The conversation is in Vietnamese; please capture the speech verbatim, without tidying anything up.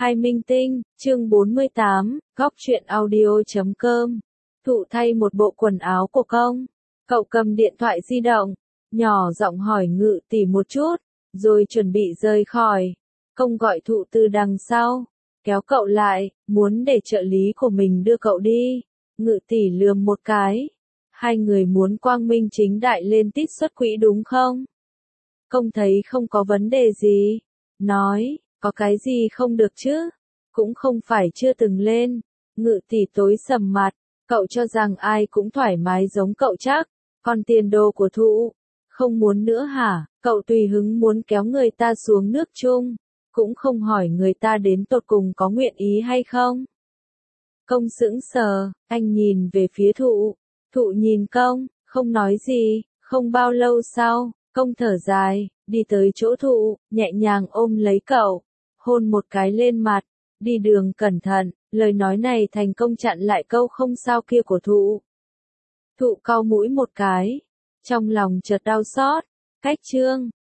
Hai Minh Tinh, chương bốn mươi tám, góc truyện audio chấm com. Thụ thay một bộ quần áo của công. Cậu cầm điện thoại di động, nhỏ giọng hỏi Ngự Tỷ một chút, rồi chuẩn bị rời khỏi. Công gọi Thụ từ đằng sau, kéo cậu lại, muốn để trợ lý của mình đưa cậu đi. Ngự Tỷ lườm một cái. Hai người muốn quang minh chính đại lên tít xuất quỹ đúng không? Công thấy không có vấn đề gì. Nói, có cái gì không được chứ? Cũng không phải chưa từng lên. Ngự Tỷ tối sầm mặt, cậu cho rằng ai cũng thoải mái giống cậu chắc. Còn tiền đồ của Thụ, không muốn nữa hả? Cậu tùy hứng muốn kéo người ta xuống nước chung, cũng không hỏi người ta đến tột cùng có nguyện ý hay không. Công sững sờ, anh nhìn về phía Thụ. Thụ nhìn Công, không nói gì. Không bao lâu sau, Công thở dài, đi tới chỗ Thụ, nhẹ nhàng ôm lấy cậu, hôn một cái lên mặt. Đi đường cẩn thận. Lời nói này thành công chặn lại câu không sao kia của Thụ. Thụ cau mũi một cái, trong lòng chợt đau xót. Cách chương